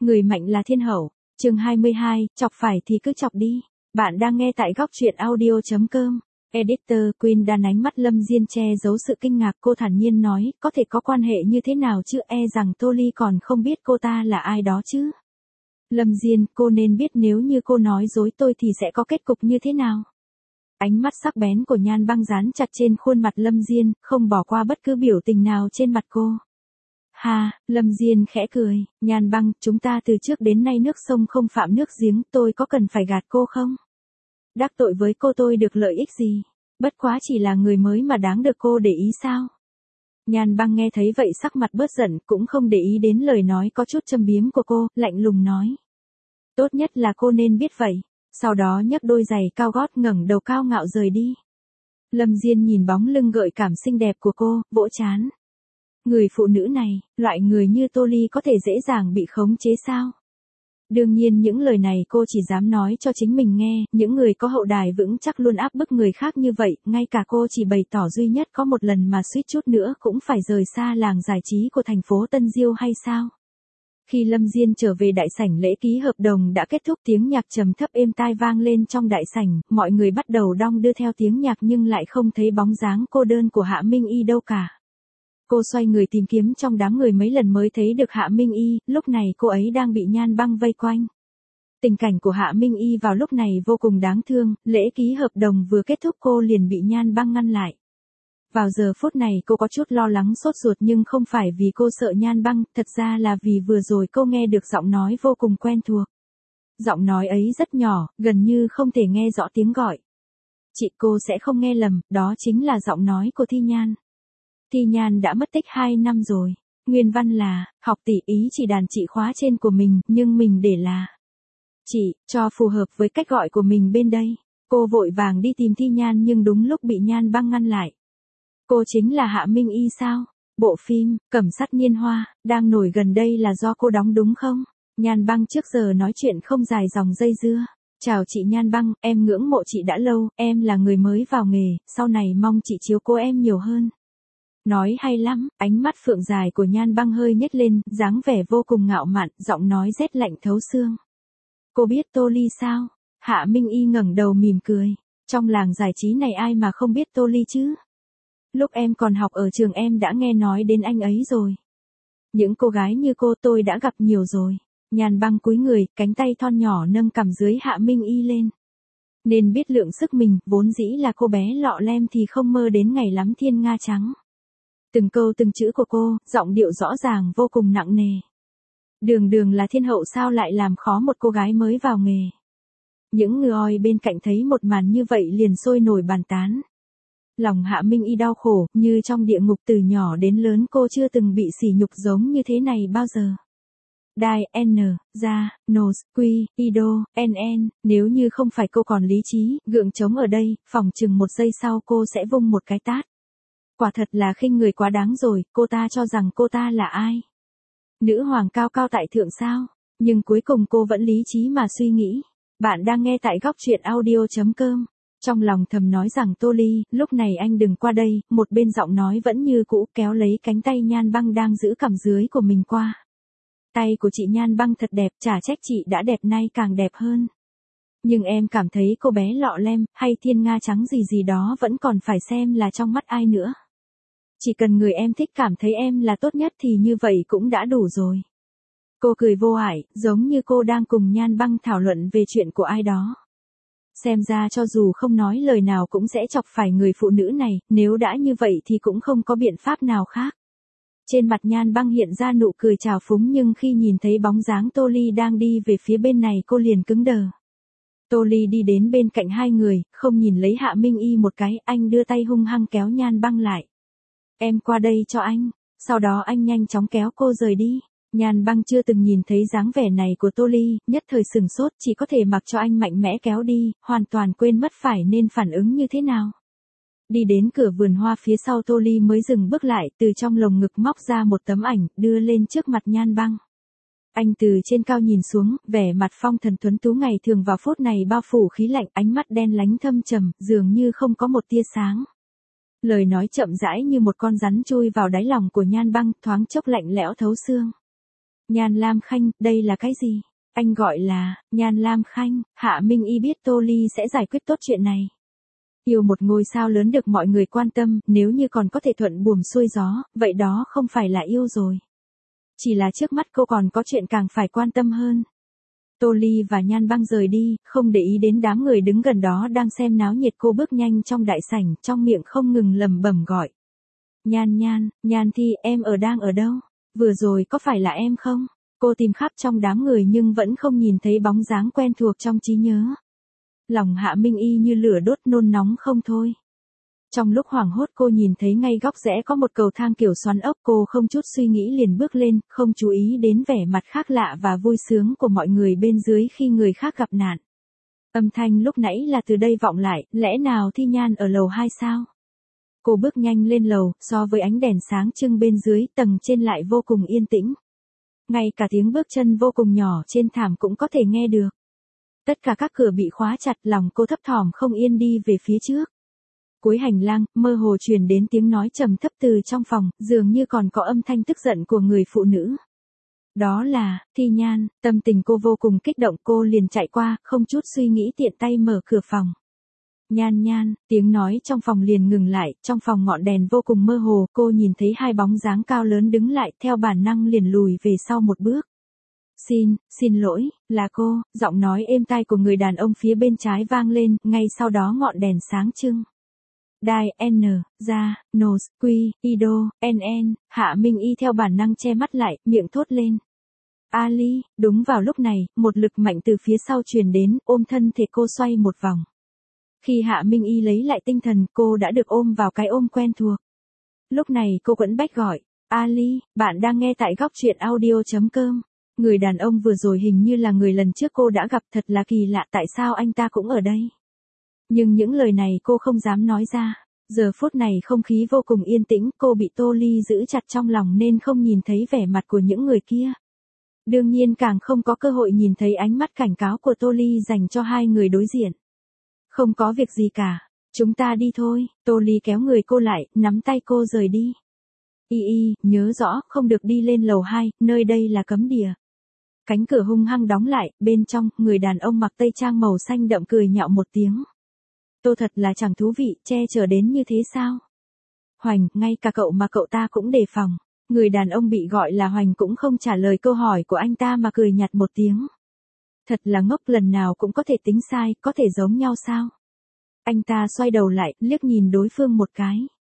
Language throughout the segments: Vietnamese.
Người mạnh là thiên hậu. Chương 22, chọc phải thì cứ chọc đi. Bạn đang nghe tại góc truyện audio.com. Editor Queen đan ánh mắt Lâm Diên che giấu sự kinh ngạc, cô thản nhiên nói, có thể có quan hệ như thế nào chứ, e rằng Tô Ly còn không biết cô ta là ai đó chứ. Lâm Diên, cô nên biết nếu như cô nói dối tôi thì sẽ có kết cục như thế nào. Ánh mắt sắc bén của Nhan Băng dán chặt trên khuôn mặt Lâm Diên, không bỏ qua bất cứ biểu tình nào trên mặt cô. Ha, Lâm Diên khẽ cười, Nhan Băng, chúng ta từ trước đến nay nước sông không phạm nước giếng, tôi có cần phải gạt cô không? Đắc tội với cô tôi được lợi ích gì? Bất quá chỉ là người mới mà đáng được cô để ý sao? Nhan Băng nghe thấy vậy sắc mặt bớt giận, cũng không để ý đến lời nói có chút châm biếm của cô, lạnh lùng nói. Tốt nhất là cô nên biết vậy. Sau đó nhấc đôi giày cao gót ngẩng đầu cao ngạo rời đi. Lâm Diên nhìn bóng lưng gợi cảm xinh đẹp của cô, vỗ trán. Người phụ nữ này, loại người như Tô Ly có thể dễ dàng bị khống chế sao? Đương nhiên những lời này cô chỉ dám nói cho chính mình nghe, những người có hậu đài vững chắc luôn áp bức người khác như vậy, ngay cả cô chỉ bày tỏ duy nhất có một lần mà suýt chút nữa cũng phải rời xa làng giải trí của thành phố Tân Diêu hay sao? Khi Lâm Diên trở về đại sảnh lễ ký hợp đồng đã kết thúc, tiếng nhạc trầm thấp êm tai vang lên trong đại sảnh, mọi người bắt đầu đong đưa theo tiếng nhạc nhưng lại không thấy bóng dáng cô đơn của Hạ Minh Y đâu cả. Cô xoay người tìm kiếm trong đám người mấy lần mới thấy được Hạ Minh Y, lúc này cô ấy đang bị Nhan Băng vây quanh. Tình cảnh của Hạ Minh Y vào lúc này vô cùng đáng thương, lễ ký hợp đồng vừa kết thúc cô liền bị Nhan Băng ngăn lại. Vào giờ phút này cô có chút lo lắng sốt ruột nhưng không phải vì cô sợ Nhan Băng, thật ra là vì vừa rồi cô nghe được giọng nói vô cùng quen thuộc. Giọng nói ấy rất nhỏ, gần như không thể nghe rõ tiếng gọi. Chị, cô sẽ không nghe lầm, đó chính là giọng nói của Thi Nhan. Thi Nhan đã mất tích 2 năm rồi. Nguyên văn là, học tỷ ý chỉ đàn chị khóa trên của mình, nhưng mình để là chị, cho phù hợp với cách gọi của mình bên đây. Cô vội vàng đi tìm Thi Nhan nhưng đúng lúc bị Nhan Băng ngăn lại. Cô chính là Hạ Minh Y sao? Bộ phim, Cẩm Sắt Niên Hoa, đang nổi gần đây là do cô đóng đúng không? Nhan Băng trước giờ nói chuyện không dài dòng dây dưa. Chào chị Nhan Băng, em ngưỡng mộ chị đã lâu, em là người mới vào nghề, sau này mong chị chiếu cố em nhiều hơn. Nói hay lắm, ánh mắt phượng dài của Nhan Băng hơi nhếch lên, dáng vẻ vô cùng ngạo mạn, giọng nói rét lạnh thấu xương. Cô biết Tô Ly sao? Hạ Minh Y ngẩng đầu mỉm cười. Trong làng giải trí này ai mà không biết Tô Ly chứ? Lúc em còn học ở trường em đã nghe nói đến anh ấy rồi. Những cô gái như cô tôi đã gặp nhiều rồi. Nhan Băng cúi người, cánh tay thon nhỏ nâng cằm dưới Hạ Minh Y lên. Nên biết lượng sức mình, vốn dĩ là cô bé lọ lem thì không mơ đến ngày lắm thiên nga trắng. Từng câu từng chữ của cô, giọng điệu rõ ràng vô cùng nặng nề. Đường đường là thiên hậu sao lại làm khó một cô gái mới vào nghề. Những người bên cạnh thấy một màn như vậy liền sôi nổi bàn tán. Lòng Hạ Minh Y đau khổ, như trong địa ngục từ nhỏ đến lớn cô chưa từng bị sỉ nhục giống như thế này bao giờ. Đai, N, Ra, Nos, Quy, Ido, NN, nếu như không phải cô còn lý trí, gượng chống ở đây, phỏng chừng một giây sau cô sẽ vung một cái tát. Quả thật là khinh người quá đáng rồi, cô ta cho rằng cô ta là ai? Nữ hoàng cao cao tại thượng sao? Nhưng cuối cùng cô vẫn lý trí mà suy nghĩ. Bạn đang nghe tại góc truyện audio.com. Trong lòng thầm nói rằng Tô Ly, lúc này anh đừng qua đây, một bên giọng nói vẫn như cũ kéo lấy cánh tay Nhan Băng đang giữ cằm dưới của mình qua. Tay của chị Nhan Băng thật đẹp, chả trách chị đã đẹp nay càng đẹp hơn. Nhưng em cảm thấy cô bé lọ lem, hay thiên nga trắng gì gì đó vẫn còn phải xem là trong mắt ai nữa. Chỉ cần người em thích cảm thấy em là tốt nhất thì như vậy cũng đã đủ rồi. Cô cười vô hại, giống như cô đang cùng Nhan Băng thảo luận về chuyện của ai đó. Xem ra cho dù không nói lời nào cũng sẽ chọc phải người phụ nữ này, nếu đã như vậy thì cũng không có biện pháp nào khác. Trên mặt Nhan Băng hiện ra nụ cười trào phúng nhưng khi nhìn thấy bóng dáng Tô Ly đang đi về phía bên này cô liền cứng đờ. Tô Ly đi đến bên cạnh hai người, không nhìn lấy Hạ Minh Y một cái, anh đưa tay hung hăng kéo Nhan Băng lại. Em qua đây cho anh, sau đó anh nhanh chóng kéo cô rời đi. Nhan Băng chưa từng nhìn thấy dáng vẻ này của Tô Ly, nhất thời sừng sốt, chỉ có thể mặc cho anh mạnh mẽ kéo đi, hoàn toàn quên mất phải nên phản ứng như thế nào. Đi đến cửa vườn hoa phía sau Tô Ly mới dừng bước lại, từ trong lồng ngực móc ra một tấm ảnh, đưa lên trước mặt Nhan Băng. Anh từ trên cao nhìn xuống, vẻ mặt phong thần tuấn tú ngày thường vào phút này bao phủ khí lạnh, ánh mắt đen láy thâm trầm, dường như không có một tia sáng. Lời nói chậm rãi như một con rắn chui vào đáy lòng của Nhan Băng, thoáng chốc lạnh lẽo thấu xương. Nhan Lam Khanh, đây là cái gì? Anh gọi là, Nhan Lam Khanh, Hạ Minh Y biết Tô Ly sẽ giải quyết tốt chuyện này. Yêu một ngôi sao lớn được mọi người quan tâm, nếu như còn có thể thuận buồm xuôi gió, vậy đó không phải là yêu rồi. Chỉ là trước mắt cô còn có chuyện càng phải quan tâm hơn. Tô Ly và Nhan Băng rời đi, không để ý đến đám người đứng gần đó đang xem náo nhiệt. Cô bước nhanh trong đại sảnh, trong miệng không ngừng lẩm bẩm gọi. Nhan Nhan, Nhan Thi, em đang ở đâu? Vừa rồi có phải là em không? Cô tìm khắp trong đám người nhưng vẫn không nhìn thấy bóng dáng quen thuộc trong trí nhớ. Lòng Hạ Minh Y như lửa đốt nôn nóng không thôi. Trong lúc hoảng hốt cô nhìn thấy ngay góc rẽ có một cầu thang kiểu xoắn ốc, cô không chút suy nghĩ liền bước lên, không chú ý đến vẻ mặt khác lạ và vui sướng của mọi người bên dưới khi người khác gặp nạn. Âm thanh lúc nãy là từ đây vọng lại, lẽ nào Thi Nhan ở lầu 2 sao? Cô bước nhanh lên lầu, so với ánh đèn sáng trưng bên dưới, tầng trên lại vô cùng yên tĩnh. Ngay cả tiếng bước chân vô cùng nhỏ trên thảm cũng có thể nghe được. Tất cả các cửa bị khóa chặt, lòng cô thấp thỏm không yên đi về phía trước. Cuối hành lang, mơ hồ truyền đến tiếng nói trầm thấp từ trong phòng, dường như còn có âm thanh tức giận của người phụ nữ. Đó là, Thi Nhan, tâm tình cô vô cùng kích động, cô liền chạy qua, không chút suy nghĩ tiện tay mở cửa phòng. Nhan Nhan, tiếng nói trong phòng liền ngừng lại, trong phòng ngọn đèn vô cùng mơ hồ, cô nhìn thấy hai bóng dáng cao lớn đứng lại, theo bản năng liền lùi về sau một bước. Xin lỗi, là cô, giọng nói êm tai của người đàn ông phía bên trái vang lên, ngay sau đó ngọn đèn sáng trưng. Đai, N, ra, Nos, Quy, Ido, NN, Hạ Minh Y theo bản năng che mắt lại, miệng thốt lên. Ali, đúng vào lúc này, một lực mạnh từ phía sau truyền đến, ôm thân thể cô xoay một vòng. Khi Hạ Minh Y lấy lại tinh thần, cô đã được ôm vào cái ôm quen thuộc. Lúc này cô quẫn bách gọi, Ali, bạn đang nghe tại góc truyện audio.com. Người đàn ông vừa rồi hình như là người lần trước cô đã gặp, thật là kỳ lạ, tại sao anh ta cũng ở đây. Nhưng những lời này cô không dám nói ra. Giờ phút này không khí vô cùng yên tĩnh, cô bị Tô Ly giữ chặt trong lòng nên không nhìn thấy vẻ mặt của những người kia. Đương nhiên càng không có cơ hội nhìn thấy ánh mắt cảnh cáo của Tô Ly dành cho hai người đối diện. Không có việc gì cả, chúng ta đi thôi. Tô Ly kéo người cô lại, nắm tay cô rời đi. Nhớ rõ, không được đi lên lầu 2, nơi đây là cấm địa. Cánh cửa hung hăng đóng lại, bên trong, người đàn ông mặc tây trang màu xanh đậm cười nhạo một tiếng. Tô thật là chẳng thú vị, che chở đến như thế sao? Hoành, ngay cả cậu mà cậu ta cũng đề phòng. Người đàn ông bị gọi là Hoành cũng không trả lời câu hỏi của anh ta mà cười nhạt một tiếng. Thật là ngốc, lần nào cũng có thể tính sai, có thể giống nhau sao? Anh ta xoay đầu lại, liếc nhìn đối phương một cái.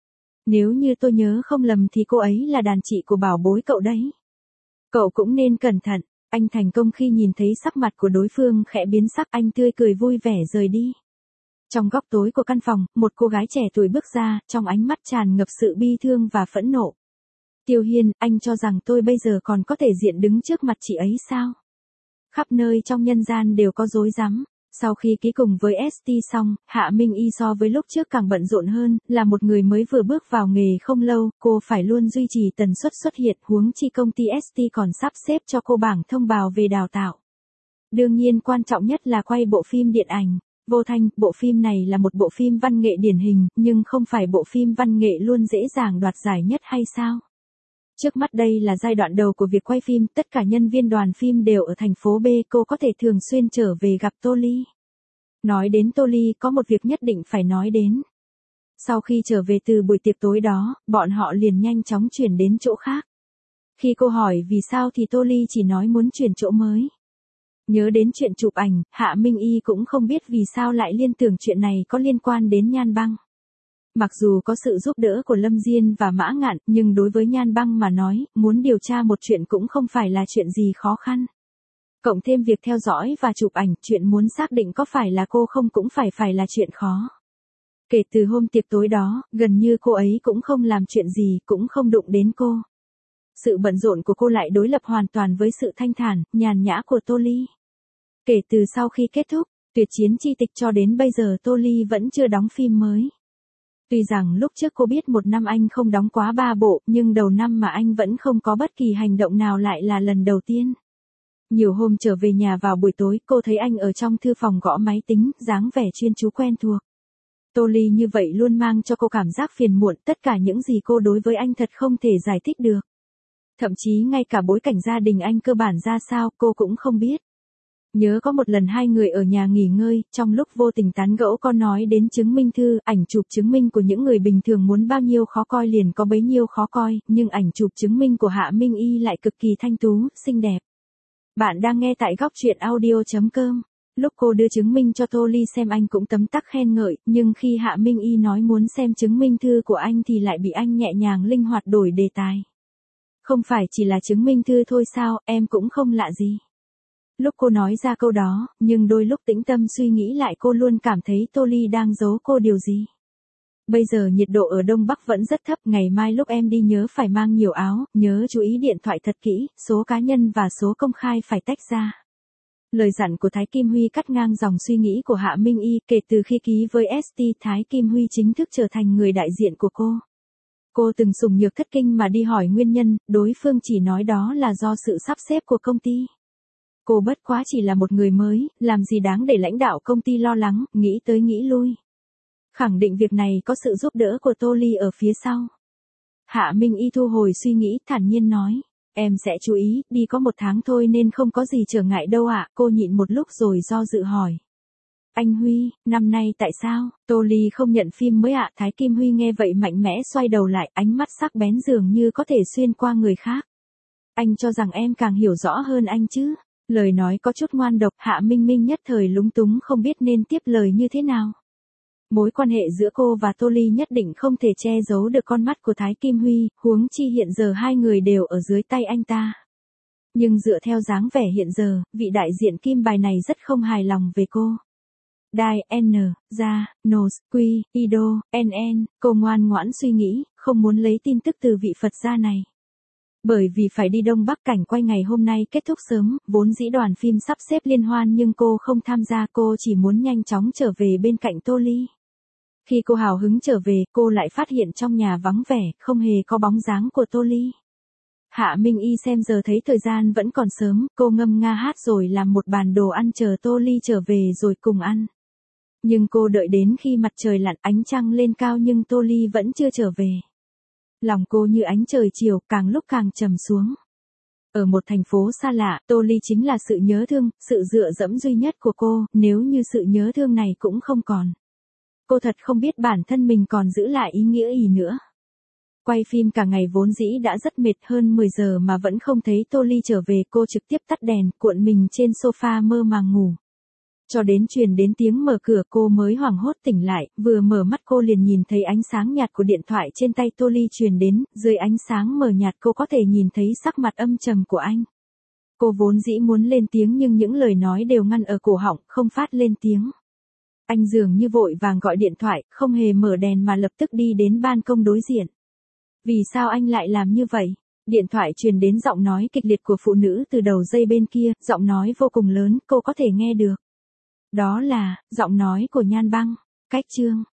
Nếu như tôi nhớ không lầm thì cô ấy là đàn chị của bảo bối cậu đấy. Cậu cũng nên cẩn thận. Anh thành công khi nhìn thấy sắc mặt của đối phương khẽ biến sắc, anh tươi cười vui vẻ rời đi. Trong góc tối của căn phòng, một cô gái trẻ tuổi bước ra, trong ánh mắt tràn ngập sự bi thương và phẫn nộ. Tiêu Hiên, anh cho rằng tôi bây giờ còn có thể diện đứng trước mặt chị ấy sao? Khắp nơi trong nhân gian đều có rối rắm. Sau khi ký cùng với ST xong, Hạ Minh Y so với lúc trước càng bận rộn hơn, là một người mới vừa bước vào nghề không lâu, cô phải luôn duy trì tần suất xuất hiện, huống chi công ty ST còn sắp xếp cho cô bảng thông báo về đào tạo. Đương nhiên quan trọng nhất là quay bộ phim điện ảnh. Vô Thanh, bộ phim này là một bộ phim văn nghệ điển hình, nhưng không phải bộ phim văn nghệ luôn dễ dàng đoạt giải nhất hay sao? Trước mắt đây là giai đoạn đầu của việc quay phim, tất cả nhân viên đoàn phim đều ở thành phố B, cô có thể thường xuyên trở về gặp Tô Ly. Nói đến Tô Ly, có một việc nhất định phải nói đến. Sau khi trở về từ buổi tiệc tối đó, bọn họ liền nhanh chóng chuyển đến chỗ khác. Khi cô hỏi vì sao thì Tô Ly chỉ nói muốn chuyển chỗ mới. Nhớ đến chuyện chụp ảnh, Hạ Minh Y cũng không biết vì sao lại liên tưởng chuyện này có liên quan đến Nhan Băng. Mặc dù có sự giúp đỡ của Lâm Diên và Mã Ngạn, nhưng đối với Nhan Băng mà nói, muốn điều tra một chuyện cũng không phải là chuyện gì khó khăn. Cộng thêm việc theo dõi và chụp ảnh, chuyện muốn xác định có phải là cô không cũng phải là chuyện khó. Kể từ hôm tiệc tối đó, gần như cô ấy cũng không làm chuyện gì, cũng không đụng đến cô. Sự bận rộn của cô lại đối lập hoàn toàn với sự thanh thản, nhàn nhã của Tô Ly. Kể từ sau khi kết thúc, Tuyệt Chiến Chi Tịch cho đến bây giờ Tô Ly vẫn chưa đóng phim mới. Tuy rằng lúc trước cô biết một năm anh không đóng quá 3 bộ, nhưng đầu năm mà anh vẫn không có bất kỳ hành động nào lại là lần đầu tiên. Nhiều hôm trở về nhà vào buổi tối, cô thấy anh ở trong thư phòng gõ máy tính, dáng vẻ chuyên chú quen thuộc. Tô Ly như vậy luôn mang cho cô cảm giác phiền muộn, tất cả những gì cô đối với anh thật không thể giải thích được. Thậm chí ngay cả bối cảnh gia đình anh cơ bản ra sao cô cũng không biết. Nhớ có một lần hai người ở nhà nghỉ ngơi, trong lúc vô tình tán gẫu có nói đến chứng minh thư, ảnh chụp chứng minh của những người bình thường muốn bao nhiêu khó coi liền có bấy nhiêu khó coi, nhưng ảnh chụp chứng minh của Hạ Minh Y lại cực kỳ thanh tú, xinh đẹp. Bạn đang nghe tại góc truyện audio.com. Lúc cô đưa chứng minh cho Tô Ly xem anh cũng tấm tắc khen ngợi, nhưng khi Hạ Minh Y nói muốn xem chứng minh thư của anh thì lại bị anh nhẹ nhàng linh hoạt đổi đề tài. Không phải chỉ là chứng minh thư thôi sao, em cũng không lạ gì. Lúc cô nói ra câu đó, nhưng đôi lúc tĩnh tâm suy nghĩ lại cô luôn cảm thấy Tô Ly đang giấu cô điều gì. Bây giờ nhiệt độ ở Đông Bắc vẫn rất thấp, ngày mai lúc em đi nhớ phải mang nhiều áo, nhớ chú ý điện thoại thật kỹ, số cá nhân và số công khai phải tách ra. Lời dặn của Thái Kim Huy cắt ngang dòng suy nghĩ của Hạ Minh Y, kể từ khi ký với ST Thái Kim Huy chính thức trở thành người đại diện của cô. Cô từng sủng nhược thất kinh mà đi hỏi nguyên nhân, đối phương chỉ nói đó là do sự sắp xếp của công ty. Cô bất quá chỉ là một người mới, làm gì đáng để lãnh đạo công ty lo lắng, nghĩ tới nghĩ lui. Khẳng định việc này có sự giúp đỡ của Tô Ly ở phía sau. Hạ Minh Y thu hồi suy nghĩ, thản nhiên nói. Em sẽ chú ý, đi có 1 tháng thôi nên không có gì trở ngại đâu ạ. Cô nhịn một lúc rồi do dự hỏi. Anh Huy, năm nay tại sao? Tô Ly không nhận phim mới ạ. Thái Kim Huy nghe vậy mạnh mẽ xoay đầu lại, ánh mắt sắc bén dường như có thể xuyên qua người khác. Anh cho rằng em càng hiểu rõ hơn anh chứ. Lời nói có chút ngoan độc, Hạ Minh Minh nhất thời lúng túng không biết nên tiếp lời như thế nào. Mối quan hệ giữa cô và Tô Ly nhất định không thể che giấu được con mắt của Thái Kim Huy, huống chi hiện giờ hai người đều ở dưới tay anh ta. Nhưng dựa theo dáng vẻ hiện giờ, vị đại diện kim bài này rất không hài lòng về cô. Đai, N, Gia, Nos, Quy, Ido, NN, cô ngoan ngoãn suy nghĩ, không muốn lấy tin tức từ vị Phật gia này. Bởi vì phải đi Đông Bắc, cảnh quay ngày hôm nay kết thúc sớm, vốn dĩ đoàn phim sắp xếp liên hoan nhưng cô không tham gia, cô chỉ muốn nhanh chóng trở về bên cạnh Tô Ly. Khi cô hào hứng trở về, cô lại phát hiện trong nhà vắng vẻ, không hề có bóng dáng của Tô Ly. Hạ Minh Y xem giờ thấy thời gian vẫn còn sớm, cô ngâm nga hát rồi làm một bàn đồ ăn chờ Tô Ly trở về rồi cùng ăn. Nhưng cô đợi đến khi mặt trời lặn, ánh trăng lên cao nhưng Tô Ly vẫn chưa trở về. Lòng cô như ánh trời chiều, càng lúc càng trầm xuống. Ở một thành phố xa lạ, Tô Ly chính là sự nhớ thương, sự dựa dẫm duy nhất của cô, nếu như sự nhớ thương này cũng không còn. Cô thật không biết bản thân mình còn giữ lại ý nghĩa gì nữa. Quay phim cả ngày vốn dĩ đã rất mệt, hơn 10 giờ mà vẫn không thấy Tô Ly trở về, cô trực tiếp tắt đèn, cuộn mình trên sofa mơ màng ngủ. Cho đến truyền đến tiếng mở cửa cô mới hoảng hốt tỉnh lại, vừa mở mắt cô liền nhìn thấy ánh sáng nhạt của điện thoại trên tay Tô Ly truyền đến, dưới ánh sáng mờ nhạt cô có thể nhìn thấy sắc mặt âm trầm của anh. Cô vốn dĩ muốn lên tiếng nhưng những lời nói đều ngăn ở cổ họng, không phát lên tiếng. Anh dường như vội vàng gọi điện thoại, không hề mở đèn mà lập tức đi đến ban công đối diện. Vì sao anh lại làm như vậy? Điện thoại truyền đến giọng nói kịch liệt của phụ nữ từ đầu dây bên kia, giọng nói vô cùng lớn, cô có thể nghe được. Đó là, giọng nói của Nhan Băng. Cách chương